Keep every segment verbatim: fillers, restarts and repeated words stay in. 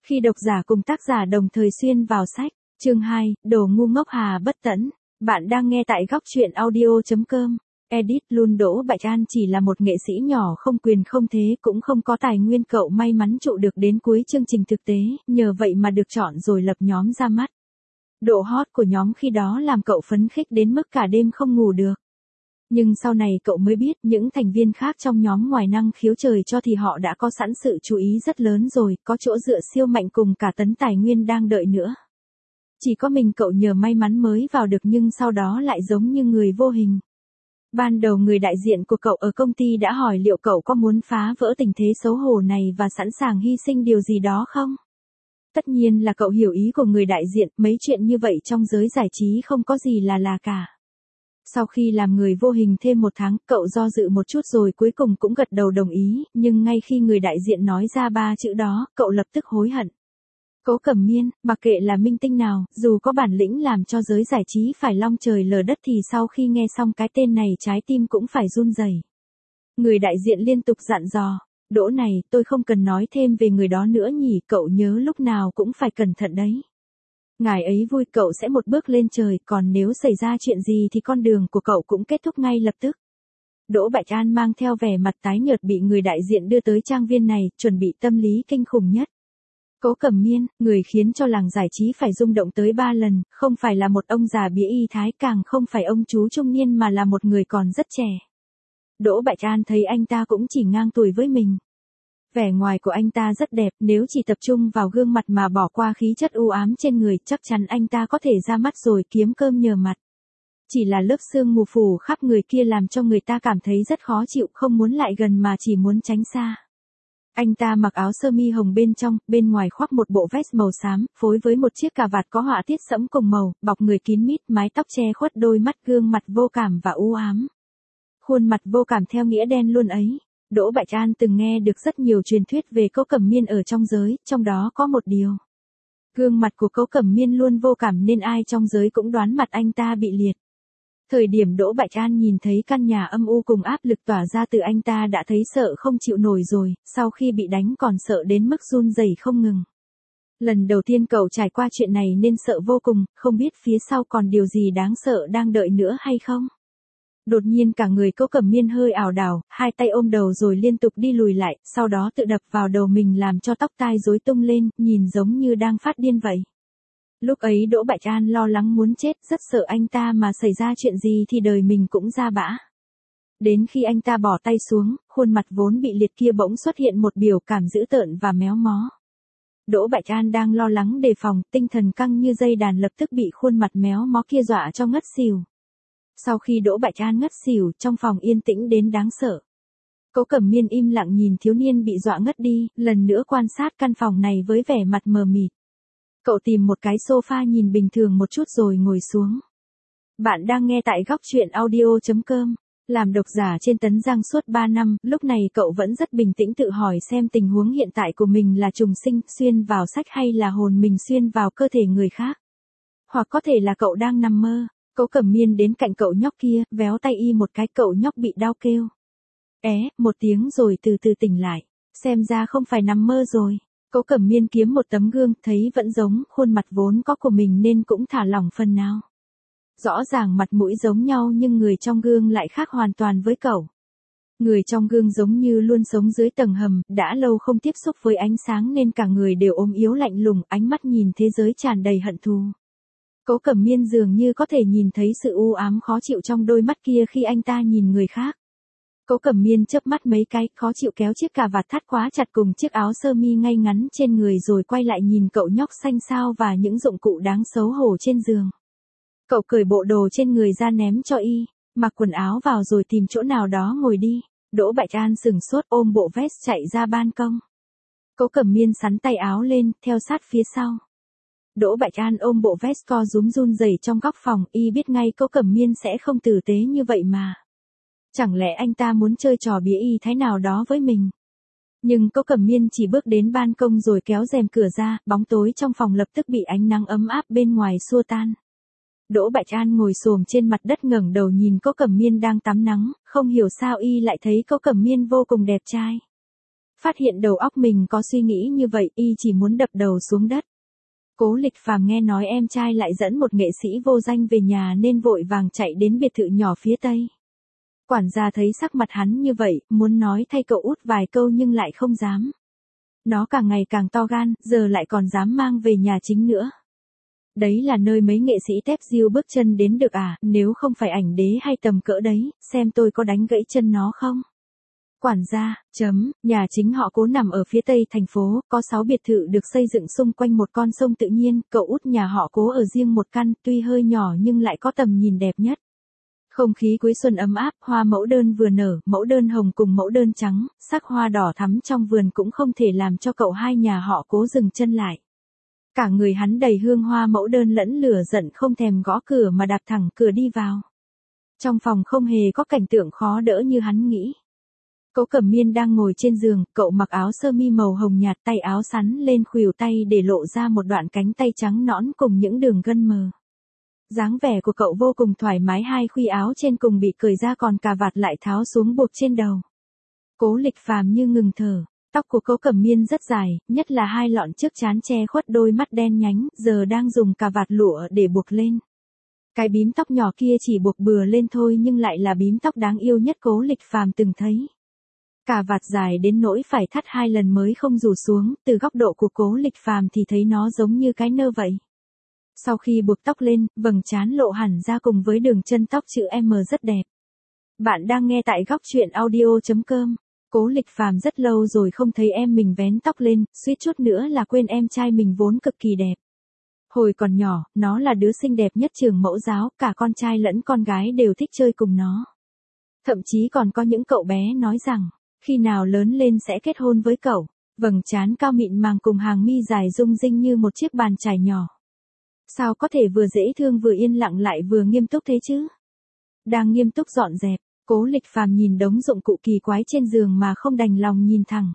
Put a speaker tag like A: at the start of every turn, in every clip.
A: Khi độc giả cùng tác giả đồng thời xuyên vào sách, chương hai, đồ ngu ngốc hà bất tẫn. Bạn đang nghe tại góc truyện audio.com. Edit luôn Đỗ Bạch An chỉ là một nghệ sĩ nhỏ không quyền không thế cũng không có tài nguyên, cậu may mắn trụ được đến cuối chương trình thực tế, nhờ vậy mà được chọn rồi lập nhóm ra mắt. Độ hot của nhóm khi đó làm cậu phấn khích đến mức cả đêm không ngủ được. Nhưng sau này cậu mới biết những thành viên khác trong nhóm ngoài năng khiếu trời cho thì họ đã có sẵn sự chú ý rất lớn rồi, có chỗ dựa siêu mạnh cùng cả tấn tài nguyên đang đợi nữa. Chỉ có mình cậu nhờ may mắn mới vào được nhưng sau đó lại giống như người vô hình. Ban đầu người đại diện của cậu ở công ty đã hỏi liệu cậu có muốn phá vỡ tình thế xấu hổ này và sẵn sàng hy sinh điều gì đó không? Tất nhiên là cậu hiểu ý của người đại diện, mấy chuyện như vậy trong giới giải trí không có gì là là cả. Sau khi làm người vô hình thêm một tháng, cậu do dự một chút rồi cuối cùng cũng gật đầu đồng ý, nhưng ngay khi người đại diện nói ra ba chữ đó, cậu lập tức hối hận. Cố Cẩm Miên, mặc kệ là minh tinh nào, dù có bản lĩnh làm cho giới giải trí phải long trời lở đất thì sau khi nghe xong cái tên này trái tim cũng phải run rẩy. Người đại diện liên tục dặn dò, Đỗ này, tôi không cần nói thêm về người đó nữa nhỉ, cậu nhớ lúc nào cũng phải cẩn thận đấy. Ngài ấy vui cậu sẽ một bước lên trời, còn nếu xảy ra chuyện gì thì con đường của cậu cũng kết thúc ngay lập tức. Đỗ Bạch An mang theo vẻ mặt tái nhợt bị người đại diện đưa tới trang viên này, chuẩn bị tâm lý kinh khủng nhất. Cố Cẩm Miên, người khiến cho làng giải trí phải rung động tới ba lần, không phải là một ông già bía y thái, càng không phải ông chú trung niên mà là một người còn rất trẻ. Đỗ Bạch An thấy anh ta cũng chỉ ngang tuổi với mình. Vẻ ngoài của anh ta rất đẹp, nếu chỉ tập trung vào gương mặt mà bỏ qua khí chất u ám trên người, chắc chắn anh ta có thể ra mắt rồi kiếm cơm nhờ mặt. Chỉ là lớp sương mù phủ khắp người kia làm cho người ta cảm thấy rất khó chịu, không muốn lại gần mà chỉ muốn tránh xa. Anh ta mặc áo sơ mi hồng bên trong, bên ngoài khoác một bộ vest màu xám, phối với một chiếc cà vạt có họa tiết sẫm cùng màu, bọc người kín mít, mái tóc che khuất đôi mắt, gương mặt vô cảm và u ám. Khuôn mặt vô cảm theo nghĩa đen luôn ấy. Đỗ Bạch An từng nghe được rất nhiều truyền thuyết về Cố Cẩm Miên ở trong giới, trong đó có một điều. Gương mặt của Cố Cẩm Miên luôn vô cảm nên ai trong giới cũng đoán mặt anh ta bị liệt. Thời điểm Đỗ Bạch An nhìn thấy căn nhà âm u cùng áp lực tỏa ra từ anh ta đã thấy sợ không chịu nổi rồi, sau khi bị đánh còn sợ đến mức run rẩy không ngừng. Lần đầu tiên cậu trải qua chuyện này nên sợ vô cùng, không biết phía sau còn điều gì đáng sợ đang đợi nữa hay không. Đột nhiên cả người Cố Cẩm Miên hơi ảo đảo, hai tay ôm đầu rồi liên tục đi lùi lại, sau đó tự đập vào đầu mình làm cho tóc tai rối tung lên, nhìn giống như đang phát điên vậy. Lúc ấy Đỗ Bạch An lo lắng muốn chết, rất sợ anh ta mà xảy ra chuyện gì thì đời mình cũng ra bã. Đến khi anh ta bỏ tay xuống, khuôn mặt vốn bị liệt kia bỗng xuất hiện một biểu cảm dữ tợn và méo mó. Đỗ Bạch An đang lo lắng đề phòng, tinh thần căng như dây đàn lập tức bị khuôn mặt méo mó kia dọa cho ngất xỉu. Sau khi Đỗ Bạch An ngất xỉu, trong phòng yên tĩnh đến đáng sợ. Cố Cẩm Miên im lặng nhìn thiếu niên bị dọa ngất đi, lần nữa quan sát căn phòng này với vẻ mặt mờ mịt. Cậu tìm một cái sofa nhìn bình thường một chút rồi ngồi xuống. Bạn đang nghe tại góc truyện audio.com. Làm độc giả trên Tấn Giang suốt ba năm, lúc này cậu vẫn rất bình tĩnh tự hỏi xem tình huống hiện tại của mình là trùng sinh, xuyên vào sách hay là hồn mình xuyên vào cơ thể người khác. Hoặc có thể là cậu đang nằm mơ. Cố Cẩm Miên đến cạnh cậu nhóc kia, véo tay y một cái, cậu nhóc bị đau kêu. É, một tiếng rồi từ từ tỉnh lại. Xem ra không phải nằm mơ rồi. Cố Cẩm Miên kiếm một tấm gương, thấy vẫn giống khuôn mặt vốn có của mình nên cũng thả lỏng phần nào. Rõ ràng mặt mũi giống nhau nhưng người trong gương lại khác hoàn toàn với cậu. Người trong gương giống như luôn sống dưới tầng hầm, đã lâu không tiếp xúc với ánh sáng nên cả người đều ốm yếu lạnh lùng, ánh mắt nhìn thế giới tràn đầy hận thù. Cố Cẩm Miên dường như có thể nhìn thấy sự u ám khó chịu trong đôi mắt kia khi anh ta nhìn người khác. Cố Cẩm Miên chớp mắt mấy cái, khó chịu kéo chiếc cà vạt thắt quá chặt cùng chiếc áo sơ mi ngay ngắn trên người rồi quay lại nhìn cậu nhóc xanh xao và những dụng cụ đáng xấu hổ trên giường. Cậu cởi bộ đồ trên người ra ném cho y, mặc quần áo vào rồi tìm chỗ nào đó ngồi đi. Đỗ Bạch An sừng sốt ôm bộ vest chạy ra ban công. Cố Cẩm Miên xắn tay áo lên, theo sát phía sau. Đỗ Bạch An ôm bộ vest co rúm run rẩy trong góc phòng, y biết ngay Cố Cẩm Miên sẽ không tử tế như vậy mà. Chẳng lẽ anh ta muốn chơi trò bía y thái nào đó với mình? Nhưng Cố Cẩm Miên chỉ bước đến ban công rồi kéo rèm cửa ra, bóng tối trong phòng lập tức bị ánh nắng ấm áp bên ngoài xua tan. Đỗ Bạch An ngồi xổm trên mặt đất ngẩng đầu nhìn Cố Cẩm Miên đang tắm nắng, không hiểu sao y lại thấy Cố Cẩm Miên vô cùng đẹp trai. Phát hiện đầu óc mình có suy nghĩ như vậy, y chỉ muốn đập đầu xuống đất. Cố Lịch Phàm nghe nói em trai lại dẫn một nghệ sĩ vô danh về nhà nên vội vàng chạy đến biệt thự nhỏ phía tây. Quản gia thấy sắc mặt hắn như vậy, muốn nói thay cậu út vài câu nhưng lại không dám. Nó càng ngày càng to gan, giờ lại còn dám mang về nhà chính nữa. Đấy là nơi mấy nghệ sĩ tép diêu bước chân đến được à, nếu không phải ảnh đế hay tầm cỡ đấy, xem tôi có đánh gãy chân nó không? Quản gia, chấm, nhà chính họ Cố nằm ở phía tây thành phố, có sáu biệt thự được xây dựng xung quanh một con sông tự nhiên, cậu út nhà họ Cố ở riêng một căn, tuy hơi nhỏ nhưng lại có tầm nhìn đẹp nhất. Không khí cuối xuân ấm áp, hoa mẫu đơn vừa nở, mẫu đơn hồng cùng mẫu đơn trắng, sắc hoa đỏ thắm trong vườn cũng không thể làm cho cậu hai nhà họ Cố dừng chân lại. Cả người hắn đầy hương hoa mẫu đơn lẫn lửa giận, không thèm gõ cửa mà đạp thẳng cửa đi vào. Trong phòng không hề có cảnh tượng khó đỡ như hắn nghĩ. Cố Cẩm Miên đang ngồi trên giường, cậu mặc áo sơ mi màu hồng nhạt, tay áo sắn lên khuỷu tay để lộ ra một đoạn cánh tay trắng nõn cùng những đường gân mờ. Dáng vẻ của cậu vô cùng thoải mái, hai khuy áo trên cùng bị cởi ra còn cà vạt lại tháo xuống buộc trên đầu. Cố Lịch Phàm như ngừng thở, tóc của Cố Cẩm Miên rất dài, nhất là hai lọn trước trán che khuất đôi mắt đen nhánh, giờ đang dùng cà vạt lụa để buộc lên. Cái bím tóc nhỏ kia chỉ buộc bừa lên thôi nhưng lại là bím tóc đáng yêu nhất Cố Lịch Phàm từng thấy. Cà vạt dài đến nỗi phải thắt hai lần mới không rủ xuống, từ góc độ của Cố Lịch Phàm thì thấy nó giống như cái nơ vậy. Sau khi buộc tóc lên, vầng trán lộ hẳn ra cùng với đường chân tóc chữ M rất đẹp. Bạn đang nghe tại góc truyện audio chấm com. Cố Lịch Phàm rất lâu rồi không thấy em mình vén tóc lên, suýt chút nữa là quên em trai mình vốn cực kỳ đẹp. Hồi còn nhỏ, nó là đứa xinh đẹp nhất trường mẫu giáo, cả con trai lẫn con gái đều thích chơi cùng nó. Thậm chí còn có những cậu bé nói rằng, khi nào lớn lên sẽ kết hôn với cậu. Vầng trán cao mịn màng cùng hàng mi dài rung rinh như một chiếc bàn chải nhỏ. Sao có thể vừa dễ thương vừa yên lặng lại vừa nghiêm túc thế chứ? Đang nghiêm túc dọn dẹp, Cố Lịch Phàm nhìn đống dụng cụ kỳ quái trên giường mà không đành lòng nhìn thẳng.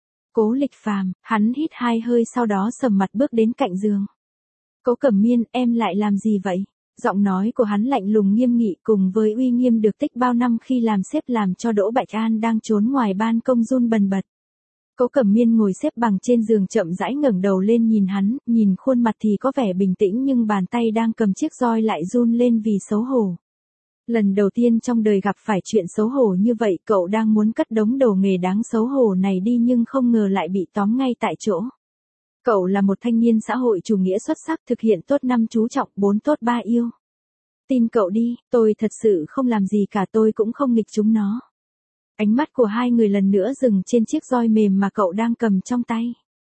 A: Cố Lịch Phàm, hắn hít hai hơi sau đó sầm mặt bước đến cạnh giường. Cố Cẩm Miên, em lại làm gì vậy? Giọng nói của hắn lạnh lùng nghiêm nghị cùng với uy nghiêm được tích bao năm khi làm sếp làm cho Đỗ Bạch An đang trốn ngoài ban công run bần bật. Cố Cẩm Miên ngồi xếp bằng trên giường chậm rãi ngẩng đầu lên nhìn hắn, nhìn khuôn mặt thì có vẻ bình tĩnh nhưng bàn tay đang cầm chiếc roi lại run lên vì xấu hổ. Lần đầu tiên trong đời gặp phải chuyện xấu hổ như vậy, cậu đang muốn cất đống đồ nghề đáng xấu hổ này đi nhưng không ngờ lại bị tóm ngay tại chỗ. Cậu là một thanh niên xã hội chủ nghĩa xuất sắc, thực hiện tốt năm chú trọng, bốn tốt ba yêu. Tin cậu đi, tôi thật sự không làm gì cả, tôi cũng không nghịch chúng nó. Ánh mắt của hai người lần nữa dừng trên chiếc roi mềm mà cậu đang cầm trong tay.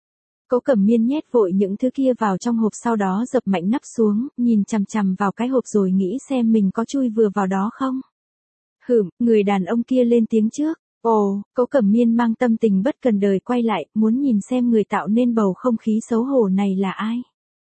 A: Cố Cẩm Miên nhét vội những thứ kia vào trong hộp sau đó dập mạnh nắp xuống, nhìn chằm chằm vào cái hộp rồi nghĩ xem mình có chui vừa vào đó không. Hửm, người đàn ông kia lên tiếng trước. Ồ, Cố Cẩm Miên mang tâm tình bất cần đời quay lại, muốn nhìn xem người tạo nên bầu không khí xấu hổ này là ai.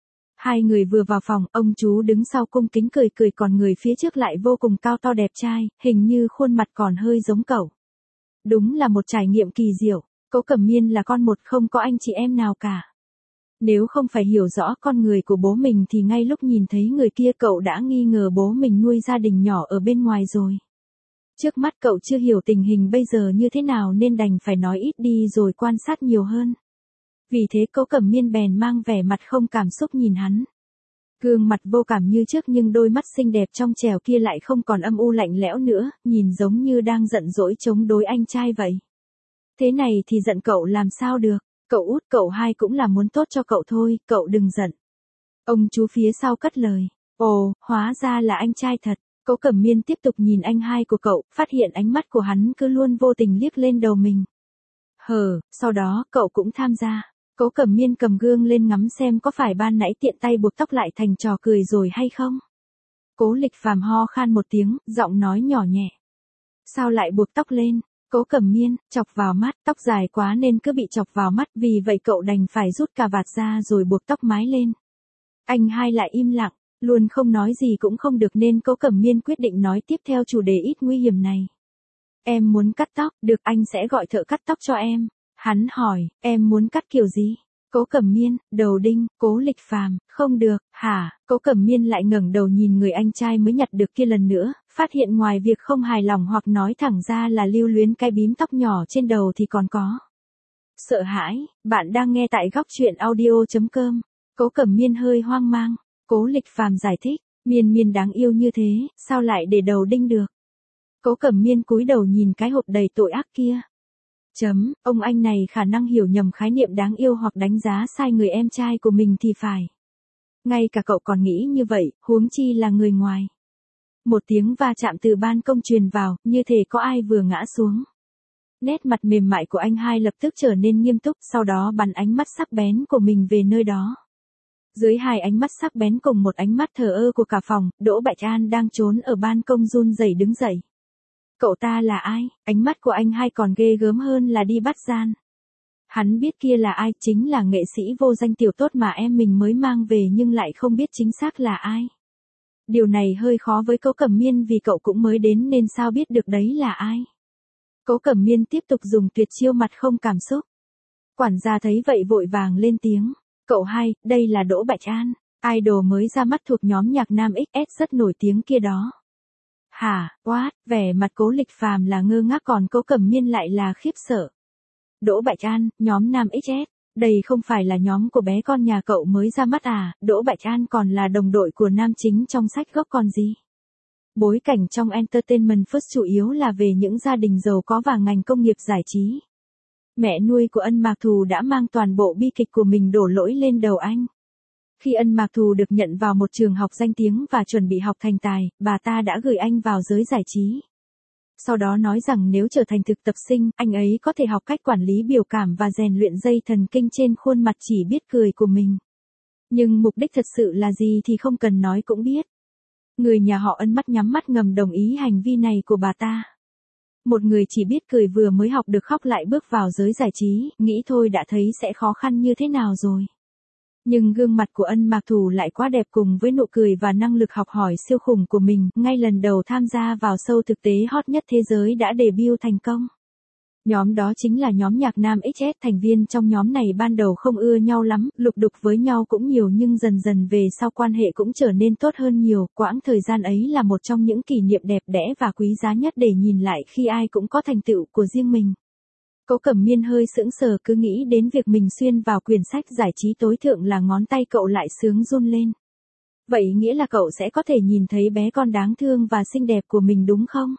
A: Hai người vừa vào phòng, ông chú đứng sau cung kính cười cười còn người phía trước lại vô cùng cao to đẹp trai, hình như khuôn mặt còn hơi giống cậu. Đúng là một trải nghiệm kỳ diệu. Cố Cẩm Miên là con một, không có anh chị em nào cả. Nếu không phải hiểu rõ con người của bố mình thì ngay lúc nhìn thấy người kia cậu đã nghi ngờ bố mình nuôi gia đình nhỏ ở bên ngoài rồi. Trước mắt cậu chưa hiểu tình hình bây giờ như thế nào nên đành phải nói ít đi rồi quan sát nhiều hơn. Vì thế Cố Cẩm Miên bèn mang vẻ mặt không cảm xúc nhìn hắn. Gương mặt vô cảm như trước nhưng đôi mắt xinh đẹp trong trẻo kia lại không còn âm u lạnh lẽo nữa, nhìn giống như đang giận dỗi chống đối anh trai vậy. Thế này thì giận cậu làm sao được, cậu út cậu hai cũng là muốn tốt cho cậu thôi, cậu đừng giận. Ông chú phía sau cất lời, ồ, hóa ra là anh trai thật. Cố Cẩm Miên tiếp tục nhìn anh hai của cậu, phát hiện ánh mắt của hắn cứ luôn vô tình liếc lên đầu mình. Hờ, sau đó cậu cũng tham gia. Cố Cẩm Miên cầm gương lên ngắm xem có phải ban nãy tiện tay buộc tóc lại thành trò cười rồi hay không. Cố Lịch Phàm ho khan một tiếng, giọng nói nhỏ nhẹ. Sao lại buộc tóc lên? Cố Cẩm Miên, chọc vào mắt, tóc dài quá nên cứ bị chọc vào mắt, vì vậy cậu đành phải rút cà vạt ra rồi buộc tóc mái lên. Anh hai lại im lặng, luôn không nói gì cũng không được nên Cố Cẩm Miên quyết định nói tiếp theo chủ đề ít nguy hiểm này. Em muốn cắt tóc, được anh sẽ gọi thợ cắt tóc cho em. Hắn hỏi, em muốn cắt kiểu gì? Cố Cẩm Miên, đầu đinh, Cố Lịch Phàm, không được, hả? Cố Cẩm Miên lại ngẩng đầu nhìn người anh trai mới nhặt được kia lần nữa, phát hiện ngoài việc không hài lòng hoặc nói thẳng ra là lưu luyến cái bím tóc nhỏ trên đầu thì còn có Sợ hãi, bạn đang nghe tại góc chuyện audio chấm com. Cố Cẩm Miên hơi hoang mang, Cố Lịch Phàm giải thích, Miên Miên đáng yêu như thế, sao lại để đầu đinh được. Cố Cẩm Miên cúi đầu nhìn cái hộp đầy tội ác kia. Chấm, ông anh này khả năng hiểu nhầm khái niệm đáng yêu hoặc đánh giá sai người em trai của mình thì phải. Ngay cả cậu còn nghĩ như vậy, huống chi là người ngoài. Một tiếng va chạm từ ban công truyền vào, như thể có ai vừa ngã xuống. Nét mặt mềm mại của anh hai lập tức trở nên nghiêm túc, sau đó bắn ánh mắt sắc bén của mình về nơi đó. Dưới hai ánh mắt sắc bén cùng một ánh mắt thờ ơ của cả phòng, Đỗ Bạch An đang trốn ở ban công run rẩy đứng dậy. Cậu ta là ai? Ánh mắt của anh hai còn ghê gớm hơn là đi bắt gian. Hắn biết kia là ai, chính là nghệ sĩ vô danh tiểu tốt mà em mình mới mang về nhưng lại không biết chính xác là ai. Điều này hơi khó với Cố Cẩm Miên vì cậu cũng mới đến nên sao biết được đấy là ai. Cố Cẩm Miên tiếp tục dùng tuyệt chiêu mặt không cảm xúc. Quản gia thấy vậy vội vàng lên tiếng. Cậu hai, đây là Đỗ Bạch An, idol mới ra mắt thuộc nhóm nhạc nam ích ét rất nổi tiếng kia đó. Hả, what, vẻ mặt Cố Lịch Phàm là ngơ ngác còn Cố Cẩm Miên lại là khiếp sợ. Đỗ Bạch An, nhóm nam ích ét, đây không phải là nhóm của bé con nhà cậu mới ra mắt à, Đỗ Bạch An còn là đồng đội của nam chính trong sách gốc còn gì. Bối cảnh trong Entertainment First chủ yếu là về những gia đình giàu có và ngành công nghiệp giải trí. Mẹ nuôi của Ân Mạc Thù đã mang toàn bộ bi kịch của mình đổ lỗi lên đầu anh. Khi Ân Mạc Thù được nhận vào một trường học danh tiếng và chuẩn bị học thành tài, bà ta đã gửi anh vào giới giải trí. Sau đó nói rằng nếu trở thành thực tập sinh, anh ấy có thể học cách quản lý biểu cảm và rèn luyện dây thần kinh trên khuôn mặt chỉ biết cười của mình. Nhưng mục đích thật sự là gì thì không cần nói cũng biết. Người nhà họ Ân mắt nhắm mắt ngầm đồng ý hành vi này của bà ta. Một người chỉ biết cười vừa mới học được khóc lại bước vào giới giải trí, nghĩ thôi đã thấy sẽ khó khăn như thế nào rồi. Nhưng gương mặt của Ân Mạc Thù lại quá đẹp cùng với nụ cười và năng lực học hỏi siêu khủng của mình, ngay lần đầu tham gia vào show thực tế hot nhất thế giới đã debut thành công. Nhóm đó chính là nhóm nhạc nam ích ét, thành viên trong nhóm này ban đầu không ưa nhau lắm, lục đục với nhau cũng nhiều nhưng dần dần về sau quan hệ cũng trở nên tốt hơn nhiều, quãng thời gian ấy là một trong những kỷ niệm đẹp đẽ và quý giá nhất để nhìn lại khi ai cũng có thành tựu của riêng mình. Cố Cẩm Miên hơi sững sờ cứ nghĩ đến việc mình xuyên vào quyển sách giải trí tối thượng là ngón tay cậu lại sướng run lên. Vậy nghĩa là cậu sẽ có thể nhìn thấy bé con đáng thương và xinh đẹp của mình đúng không?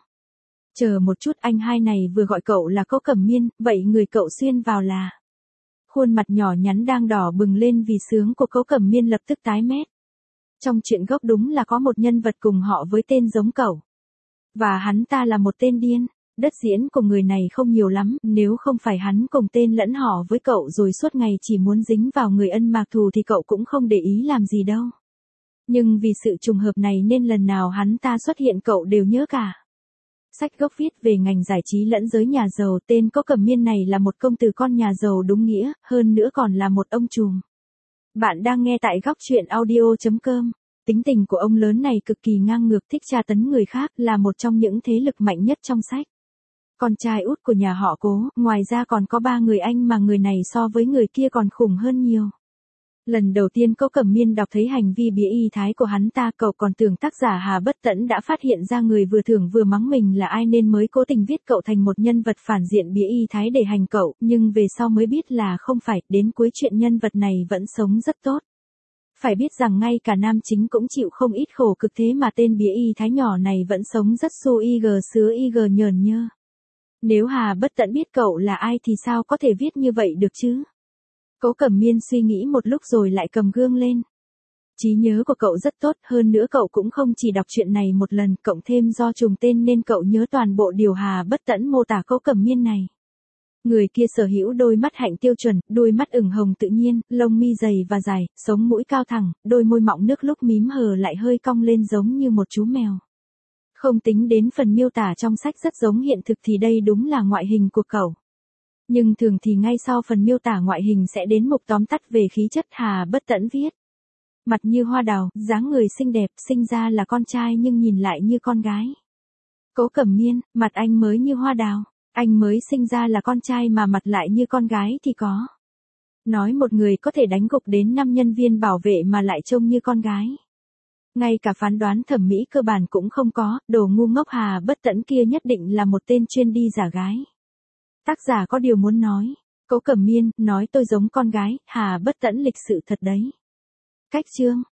A: Chờ một chút, anh hai này vừa gọi cậu là Cố Cẩm Miên, vậy người cậu xuyên vào là... Khuôn mặt nhỏ nhắn đang đỏ bừng lên vì sướng của Cố Cẩm Miên lập tức tái mét. Trong truyện gốc đúng là có một nhân vật cùng họ với tên giống cậu. Và hắn ta là một tên điên. Đất diễn của người này không nhiều lắm, nếu không phải hắn cùng tên lẫn họ với cậu rồi suốt ngày chỉ muốn dính vào người Ân Mạc Thù thì cậu cũng không để ý làm gì đâu. Nhưng vì sự trùng hợp này nên lần nào hắn ta xuất hiện cậu đều nhớ cả. Sách gốc viết về ngành giải trí lẫn giới nhà giàu, tên Cố Cẩm Miên này là một công tử con nhà giàu đúng nghĩa, hơn nữa còn là một ông trùm. Bạn đang nghe tại góc chuyện audio chấm com. Tính tình của ông lớn này cực kỳ ngang ngược, thích tra tấn người khác, là một trong những thế lực mạnh nhất trong sách. Con trai út của nhà họ Cố, ngoài ra còn có ba người anh mà người này so với người kia còn khủng hơn nhiều. Lần đầu tiên Cố Cẩm Miên đọc thấy hành vi bía y thái của hắn ta, cậu còn tưởng tác giả Hà Bất Tẫn đã phát hiện ra người vừa thưởng vừa mắng mình là ai nên mới cố tình viết cậu thành một nhân vật phản diện bía y thái để hành cậu, nhưng về sau mới biết là không phải, đến cuối chuyện nhân vật này vẫn sống rất tốt. Phải biết rằng ngay cả nam chính cũng chịu không ít khổ cực thế mà tên bía y thái nhỏ này vẫn sống rất su ig sứa ig nhờn nhơ. Nếu Hà Bất Tẫn biết cậu là ai thì sao có thể viết như vậy được chứ? Cố Cẩm Miên suy nghĩ một lúc rồi lại cầm gương lên. Trí nhớ của cậu rất tốt, hơn nữa cậu cũng không chỉ đọc chuyện này một lần, cộng thêm do trùng tên nên cậu nhớ toàn bộ điều Hà Bất Tẫn mô tả Cố Cẩm Miên này. Người kia sở hữu đôi mắt hạnh tiêu chuẩn, đôi mắt ửng hồng tự nhiên, lông mi dày và dài, sống mũi cao thẳng, đôi môi mọng nước lúc mím hờ lại hơi cong lên giống như một chú mèo. Không tính đến phần miêu tả trong sách rất giống hiện thực thì đây đúng là ngoại hình của cậu. Nhưng thường thì ngay sau phần miêu tả ngoại hình sẽ đến mục tóm tắt về khí chất. Hà Bất Tẫn viết. Mặt như hoa đào, dáng người xinh đẹp, sinh ra là con trai nhưng nhìn lại như con gái. Cố Cẩm Miên, mặt anh mới như hoa đào, anh mới sinh ra là con trai mà mặt lại như con gái thì có. Nói một người có thể đánh gục đến năm nhân viên bảo vệ mà lại trông như con gái. Ngay cả phán đoán thẩm mỹ cơ bản cũng không có, đồ ngu ngốc Hà Bất Tẫn kia nhất định là một tên chuyên đi giả gái. Tác giả có điều muốn nói. Cố Cẩm Miên, nói tôi giống con gái, Hà Bất Tẫn lịch sự thật đấy. Cách chương.